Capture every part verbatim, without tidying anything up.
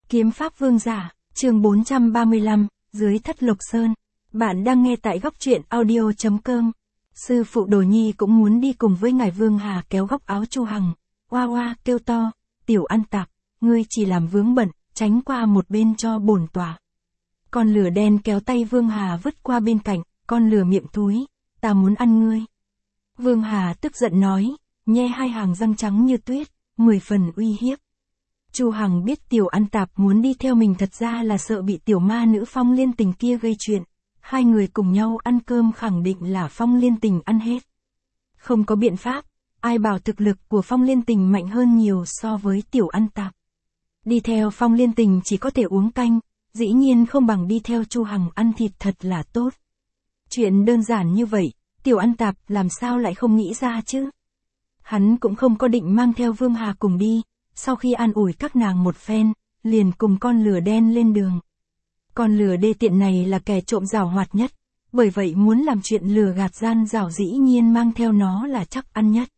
Kiếm pháp vương giả, chương bốn trăm ba mươi lăm, dưới thất lục sơn. Bạn đang nghe tại góc truyện audio chấm com. Sư phụ Đồ Nhi cũng muốn đi cùng với ngài Vương Hà kéo góc áo Chu Hằng. Oa oa kêu to, tiểu ăn tạp, ngươi chỉ làm vướng bận, tránh qua một bên cho bổn tọa. Con lửa đen kéo tay Vương Hà vứt qua bên cạnh, con lửa miệng thúi, ta muốn ăn ngươi. Vương Hà tức giận nói, nhe hai hàng răng trắng như tuyết, mười phần uy hiếp. Chu Hằng biết tiểu ăn tạp muốn đi theo mình thật ra là sợ bị tiểu ma nữ Phong Liên Tình kia gây chuyện. Hai người cùng nhau ăn cơm khẳng định là Phong Liên Tình ăn hết. Không có biện pháp, ai bảo thực lực của Phong Liên Tình mạnh hơn nhiều so với tiểu ăn tạp. Đi theo Phong Liên Tình chỉ có thể uống canh, dĩ nhiên không bằng đi theo Chu Hằng ăn thịt thật là tốt. Chuyện đơn giản như vậy, tiểu ăn tạp làm sao lại không nghĩ ra chứ? Hắn cũng không có định mang theo Vương Hà cùng đi. Sau khi an ủi các nàng một phen, liền cùng con lửa đen lên đường. Con lửa đê tiện này là kẻ trộm giảo hoạt nhất, bởi vậy muốn làm chuyện lừa gạt gian giảo dĩ nhiên mang theo nó là chắc ăn nhất.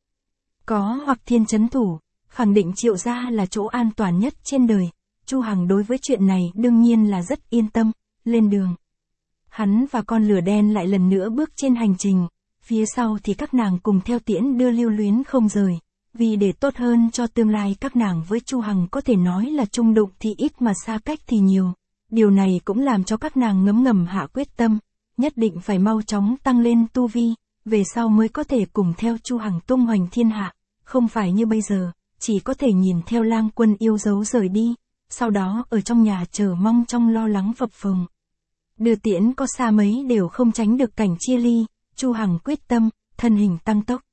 Có Hoặc Thiên trấn thủ, khẳng định Triệu gia là chỗ an toàn nhất trên đời. Chu Hằng đối với chuyện này đương nhiên là rất yên tâm, lên đường. Hắn và con lửa đen lại lần nữa bước trên hành trình, phía sau thì các nàng cùng theo tiễn đưa lưu luyến không rời. Vì để tốt hơn cho tương lai các nàng với Chu Hằng có thể nói là chung đụng thì ít mà xa cách thì nhiều. Điều này cũng làm cho các nàng ngấm ngầm hạ quyết tâm, nhất định phải mau chóng tăng lên tu vi, về sau mới có thể cùng theo Chu Hằng tung hoành thiên hạ, không phải như bây giờ, chỉ có thể nhìn theo Lang Quân yêu dấu rời đi, sau đó ở trong nhà chờ mong trong lo lắng phập phồng. Đưa tiễn có xa mấy đều không tránh được cảnh chia ly, Chu Hằng quyết tâm, thân hình tăng tốc.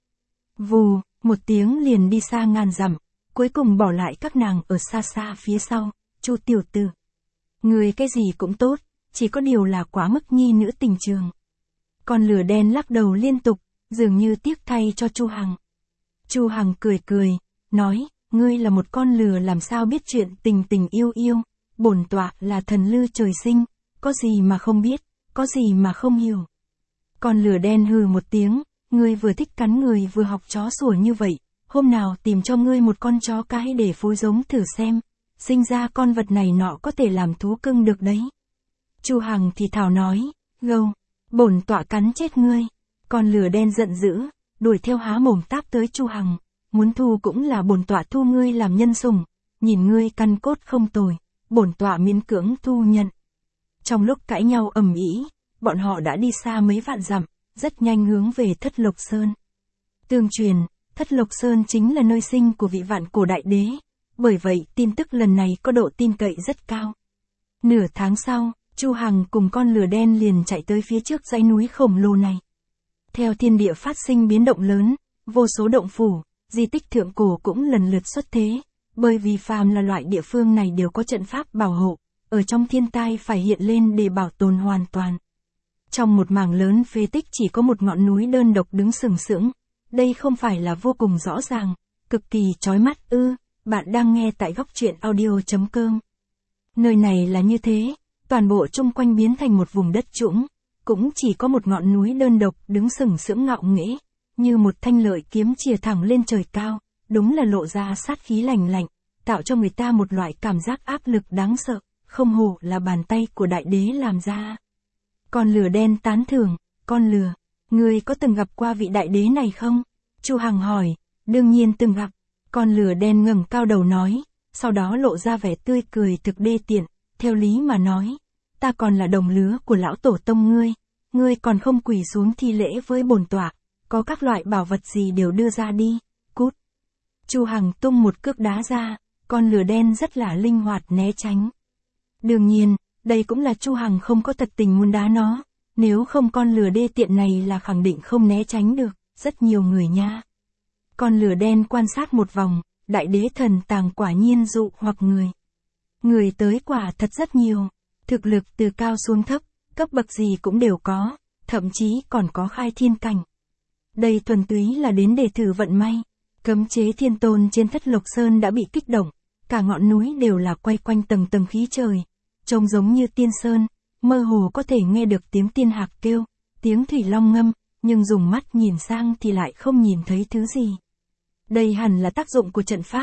Vù, một tiếng liền đi xa ngàn dặm, cuối cùng bỏ lại các nàng ở xa xa phía sau. Chu tiểu tử, người cái gì cũng tốt, chỉ có điều là quá mức nhi nữ tình trường. Con lửa đen lắc đầu liên tục, dường như tiếc thay cho Chu Hằng. Chu Hằng cười cười, nói, ngươi là một con lừa làm sao biết chuyện tình tình yêu yêu, bổn tọa là thần lư trời sinh, có gì mà không biết, có gì mà không hiểu. Con lửa đen hừ một tiếng, ngươi vừa thích cắn người vừa học chó sủa như vậy, hôm nào tìm cho ngươi một con chó cái để phối giống thử xem, sinh ra con vật này nọ có thể làm thú cưng được đấy. Chu Hằng thì thào nói, gâu, bổn tọa cắn chết ngươi. Con lửa đen giận dữ, đuổi theo há mồm táp tới Chu Hằng, muốn thu cũng là bổn tọa thu ngươi làm nhân sủng, nhìn ngươi căn cốt không tồi, bổn tọa miễn cưỡng thu nhận. Trong lúc cãi nhau ầm ĩ, bọn họ đã đi xa mấy vạn dặm, rất nhanh hướng về Thất Lục Sơn. Tương truyền, Thất Lục Sơn chính là nơi sinh của vị vạn cổ đại đế, bởi vậy tin tức lần này có độ tin cậy rất cao. Nửa tháng sau, Chu Hằng cùng con lửa đen liền chạy tới phía trước dãy núi khổng lồ này. Theo thiên địa phát sinh biến động lớn, vô số động phủ, di tích thượng cổ cũng lần lượt xuất thế, bởi vì phàm là loại địa phương này đều có trận pháp bảo hộ, ở trong thiên tai phải hiện lên để bảo tồn hoàn toàn. Trong một mảng lớn phế tích chỉ có một ngọn núi đơn độc đứng sừng sững, đây không phải là vô cùng rõ ràng, cực kỳ chói mắt ư, bạn đang nghe tại góc truyện audio chấm com. Nơi này là như thế, toàn bộ chung quanh biến thành một vùng đất trũng, cũng chỉ có một ngọn núi đơn độc đứng sừng sững ngạo nghễ, như một thanh lợi kiếm chìa thẳng lên trời cao, đúng là lộ ra sát khí lạnh lạnh, tạo cho người ta một loại cảm giác áp lực đáng sợ, không hổ là bàn tay của đại đế làm ra. Con lửa đen tán thưởng, con lửa, ngươi có từng gặp qua vị đại đế này không? Chu Hằng hỏi, đương nhiên từng gặp. Con lửa đen ngẩng cao đầu nói, sau đó lộ ra vẻ tươi cười thực đê tiện, theo lý mà nói, ta còn là đồng lứa của lão tổ tông ngươi, ngươi còn không quỳ xuống thi lễ với bổn tọa, có các loại bảo vật gì đều đưa ra đi, cút. Chu Hằng tung một cước đá ra, con lửa đen rất là linh hoạt né tránh. Đương nhiên, đây cũng là Chu Hằng không có thật tình muốn đá nó, nếu không con lửa đê tiện này là khẳng định không né tránh được, rất nhiều người nha. Con lửa đen quan sát một vòng, đại đế thần tàng quả nhiên dụ hoặc người. Người tới quả thật rất nhiều, thực lực từ cao xuống thấp, cấp bậc gì cũng đều có, thậm chí còn có khai thiên cảnh. Đây thuần túy là đến để thử vận may, cấm chế thiên tôn trên Thất Lục Sơn đã bị kích động, cả ngọn núi đều là quay quanh tầng tầng khí trời. Trông giống như tiên sơn, mơ hồ có thể nghe được tiếng tiên hạc kêu, tiếng thủy long ngâm, nhưng dùng mắt nhìn sang thì lại không nhìn thấy thứ gì. Đây hẳn là tác dụng của trận pháp,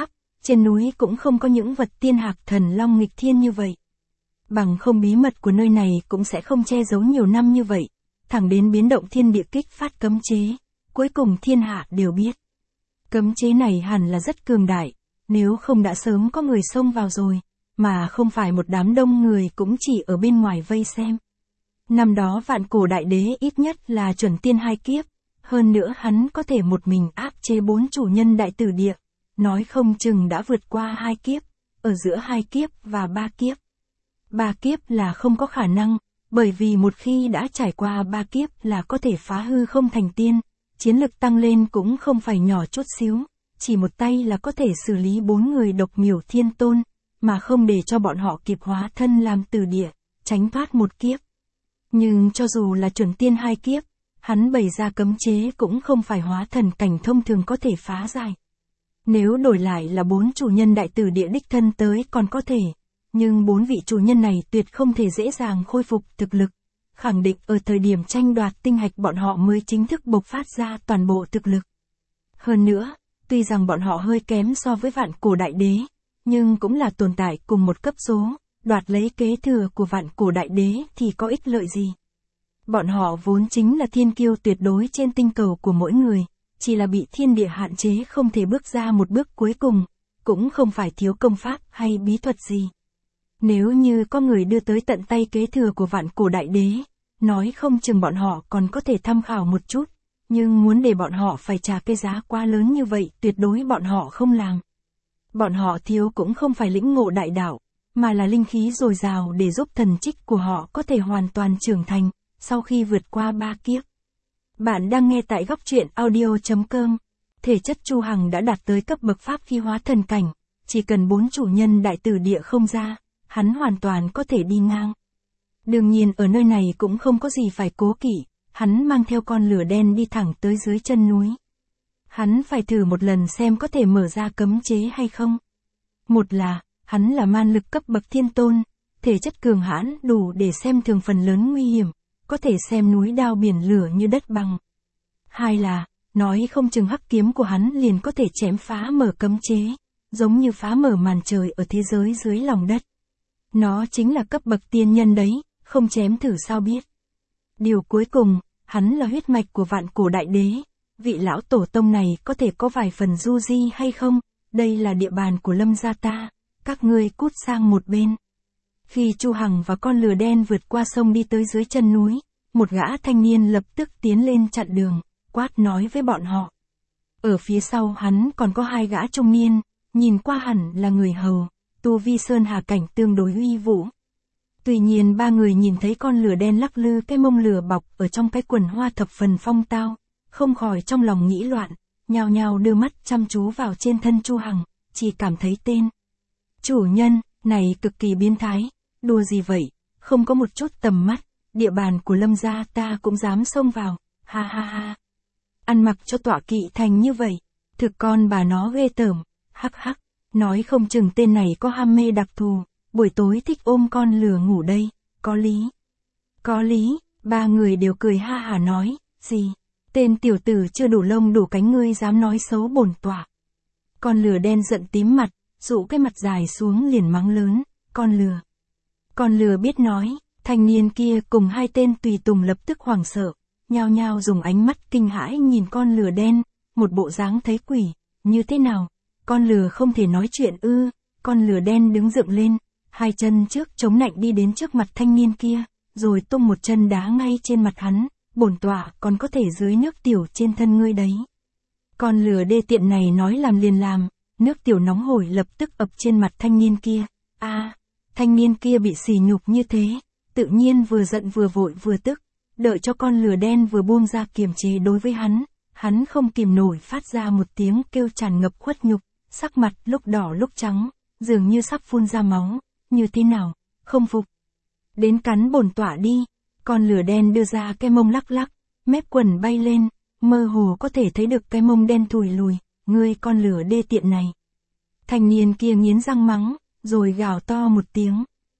Trên núi cũng không có những vật tiên hạc thần long nghịch thiên như vậy. Bằng không bí mật của nơi này cũng sẽ không che giấu nhiều năm như vậy, thẳng đến biến động thiên địa kích phát cấm chế, cuối cùng thiên hạ đều biết. Cấm chế này hẳn là rất cường đại, nếu không đã sớm có người xông vào rồi, mà không phải một đám đông người cũng chỉ ở bên ngoài vây xem. Năm đó vạn cổ đại đế ít nhất là chuẩn tiên hai kiếp, hơn nữa hắn có thể một mình áp chế bốn chủ nhân đại tử địa, nói không chừng đã vượt qua hai kiếp, ở giữa hai kiếp và ba kiếp. Ba kiếp là không có khả năng, bởi vì một khi đã trải qua ba kiếp là có thể phá hư không thành tiên, chiến lực tăng lên cũng không phải nhỏ chút xíu, chỉ một tay là có thể xử lý bốn người độc miểu thiên tôn, mà không để cho bọn họ kịp hóa thân làm tử địa, tránh thoát một kiếp. Nhưng cho dù là chuẩn tiên hai kiếp, hắn bày ra cấm chế cũng không phải hóa thần cảnh thông thường có thể phá giải. Nếu đổi lại là bốn chủ nhân đại tử địa đích thân tới còn có thể, nhưng bốn vị chủ nhân này tuyệt không thể dễ dàng khôi phục thực lực, khẳng định ở thời điểm tranh đoạt tinh hạch bọn họ mới chính thức bộc phát ra toàn bộ thực lực. Hơn nữa, tuy rằng bọn họ hơi kém so với vạn cổ đại đế, nhưng cũng là tồn tại cùng một cấp số, đoạt lấy kế thừa của vạn cổ đại đế thì có ích lợi gì. Bọn họ vốn chính là thiên kiêu tuyệt đối trên tinh cầu của mỗi người, chỉ là bị thiên địa hạn chế không thể bước ra một bước cuối cùng, cũng không phải thiếu công pháp hay bí thuật gì. Nếu như có người đưa tới tận tay kế thừa của vạn cổ đại đế, nói không chừng bọn họ còn có thể tham khảo một chút, nhưng muốn để bọn họ phải trả cái giá quá lớn như vậy tuyệt đối bọn họ không làm. Bọn họ thiếu cũng không phải lĩnh ngộ đại đạo, mà là linh khí dồi dào để giúp thần trích của họ có thể hoàn toàn trưởng thành, sau khi vượt qua ba kiếp. Bạn đang nghe tại góc truyện audio chấm com. Thể chất Chu Hằng đã đạt tới cấp bậc pháp khí hóa thần cảnh, chỉ cần bốn chủ nhân đại tử địa không ra, hắn hoàn toàn có thể đi ngang. Đương nhiên ở nơi này cũng không có gì phải cố kỵ, hắn mang theo con lửa đen đi thẳng tới dưới chân núi. Hắn phải thử một lần xem có thể mở ra cấm chế hay không. Một là, hắn là man lực cấp bậc thiên tôn, thể chất cường hãn đủ để xem thường phần lớn nguy hiểm, có thể xem núi đao biển lửa như đất bằng. Hai là, nói không chừng hắc kiếm của hắn liền có thể chém phá mở cấm chế, giống như phá mở màn trời ở thế giới dưới lòng đất. Nó chính là cấp bậc tiên nhân đấy, không chém thử sao biết. Điều cuối cùng, hắn là huyết mạch của vạn cổ đại đế, vị lão tổ tông này có thể có vài phần du di hay không, đây là địa bàn của Lâm gia ta, các ngươi cút sang một bên. Khi Chu Hằng và con lừa đen vượt qua sông đi tới dưới chân núi, một gã thanh niên lập tức tiến lên chặn đường, quát nói với bọn họ. Ở phía sau hắn còn có hai gã trung niên, nhìn qua hẳn là người hầu, tu vi sơn hà cảnh tương đối uy vũ. Tuy nhiên ba người nhìn thấy con lửa đen lắc lư cái mông lửa bọc ở trong cái quần hoa thập phần phong tao, không khỏi trong lòng nghĩ loạn, nhao nhao đưa mắt chăm chú vào trên thân Chu Hằng, chỉ cảm thấy tên. Chủ nhân, này cực kỳ biến thái, đùa gì vậy, không có một chút tầm mắt, địa bàn của Lâm gia ta cũng dám xông vào, ha ha ha. Ăn mặc cho tọa kỵ thành như vậy, thực con bà nó ghê tởm, hắc hắc, nói không chừng tên này có ham mê đặc thù, buổi tối thích ôm con lừa ngủ đây, có lý. Có lý, ba người đều cười ha hả nói, gì, tên tiểu tử chưa đủ lông đủ cánh ngươi dám nói xấu bổn tọa. Con lừa đen giận tím mặt, dụ cái mặt dài xuống liền mắng lớn, con lừa. Con lừa biết nói, thanh niên kia cùng hai tên tùy tùng lập tức hoảng sợ, nhao nhao dùng ánh mắt kinh hãi nhìn con lừa đen, một bộ dáng thấy quỷ, như thế nào, con lừa không thể nói chuyện ư, con lừa đen đứng dựng lên, hai chân trước chống nạnh đi đến trước mặt thanh niên kia, rồi tung một chân đá ngay trên mặt hắn, bổn tọa còn có thể dưới nước tiểu trên thân ngươi đấy. Con lừa đê tiện này nói làm liền làm, nước tiểu nóng hổi lập tức ập trên mặt thanh niên kia, a à, thanh niên kia bị sỉ nhục như thế, tự nhiên vừa giận vừa vội vừa tức, đợi cho con lừa đen vừa buông ra kiềm chế đối với hắn, hắn không kìm nổi phát ra một tiếng kêu tràn ngập khuất nhục, sắc mặt lúc đỏ lúc trắng, dường như sắp phun ra máu, như thế nào, không phục. Đến cắn bổn tọa đi, con lừa đen đưa ra cái mông lắc lắc, mép quần bay lên, mơ hồ có thể thấy được cái mông đen thùi lùi, ngươi con lừa đê tiện này. Thanh niên kia nghiến răng mắng, rồi gào to một tiếng.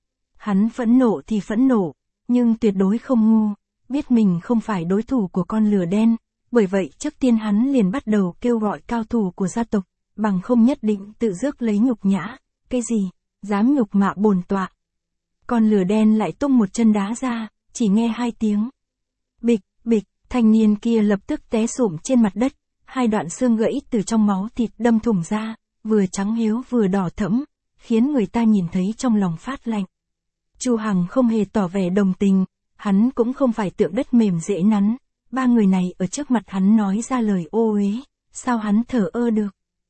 Hắn phẫn nộ thì phẫn nộ, nhưng tuyệt đối không ngu, biết mình không phải đối thủ của con lừa đen, bởi vậy trước tiên hắn liền bắt đầu kêu gọi cao thủ của gia tộc, bằng không nhất định tự rước lấy nhục nhã. Cái gì? Dám nhục mạ bổn tọa. Con lửa đen lại tung một chân đá ra, chỉ nghe hai tiếng. Bịch, bịch, thanh niên kia lập tức té sụm trên mặt đất, hai đoạn xương gãy từ trong máu thịt đâm thủng ra, vừa trắng hiếu vừa đỏ thẫm, khiến người ta nhìn thấy trong lòng phát lạnh. Chu Hằng không hề tỏ vẻ đồng tình, hắn cũng không phải tượng đất mềm dễ nắn, ba người này ở trước mặt hắn nói ra lời ô uế, sao hắn thờ ơ được.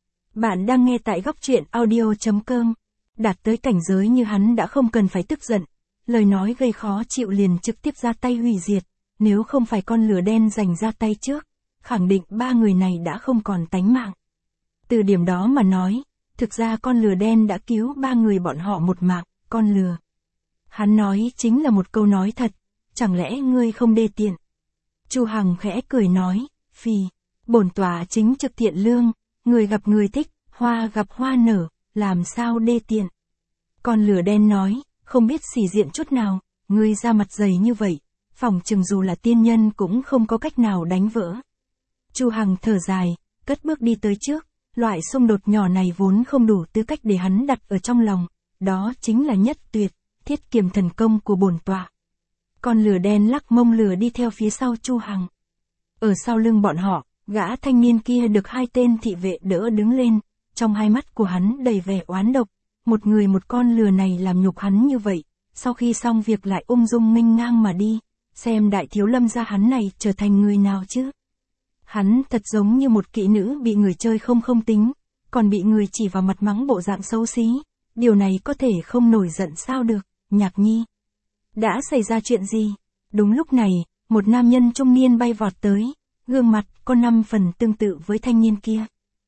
Bạn đang nghe tại góc truyện audio chấm com. Đạt tới cảnh giới như hắn đã không cần phải tức giận, lời nói gây khó chịu liền trực tiếp ra tay hủy diệt, nếu không phải con lửa đen giành ra tay trước, khẳng định ba người này đã không còn tánh mạng. Từ điểm đó mà nói, thực ra con lửa đen đã cứu ba người bọn họ một mạng, con lừa. Hắn nói chính là một câu nói thật, chẳng lẽ ngươi không đê tiện? Chu Hằng khẽ cười nói, phì, bổn tọa chính trực thiện lương, người gặp người thích, hoa gặp hoa nở, làm sao đê tiện? Con lửa đen nói, không biết xỉ diện chút nào, ngươi ra mặt dày như vậy, phỏng chừng dù là tiên nhân cũng không có cách nào đánh vỡ. Chu Hằng thở dài, cất bước đi tới trước, loại xung đột nhỏ này vốn không đủ tư cách để hắn đặt ở trong lòng, đó chính là nhất tuyệt, thiết kiềm thần công của bổn tọa. Con lửa đen lắc mông lửa đi theo phía sau Chu Hằng. Ở sau lưng bọn họ, gã thanh niên kia được hai tên thị vệ đỡ đứng lên, trong hai mắt của hắn đầy vẻ oán độc, một người một con lừa này làm nhục hắn như vậy, sau khi xong việc lại ung dung nghênh ngang mà đi, xem đại thiếu lâm gia hắn này trở thành người nào chứ. Hắn thật giống như một kỹ nữ bị người chơi không không tính, còn bị người chỉ vào mặt mắng bộ dạng xấu xí, điều này có thể không nổi giận sao được. Nhạc Nhi, đã xảy ra chuyện gì? Đúng lúc này, một nam nhân trung niên bay vọt tới, gương mặt có năm phần tương tự với thanh niên kia.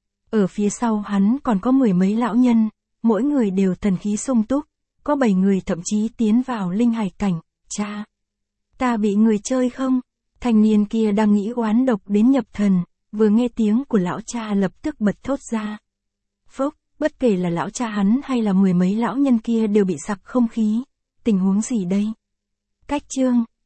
Ở phía sau hắn còn có mười mấy lão nhân, mỗi người đều thần khí sung túc, có bảy người thậm chí tiến vào linh hải cảnh. Cha, ta bị người chơi không? Thanh niên kia đang nghĩ oán độc đến nhập thần, vừa nghe tiếng của lão cha lập tức bật thốt ra. Phốc, bất kể là lão cha hắn hay là mười mấy lão nhân kia đều bị sặc không khí. Tình huống gì đây? Cách chương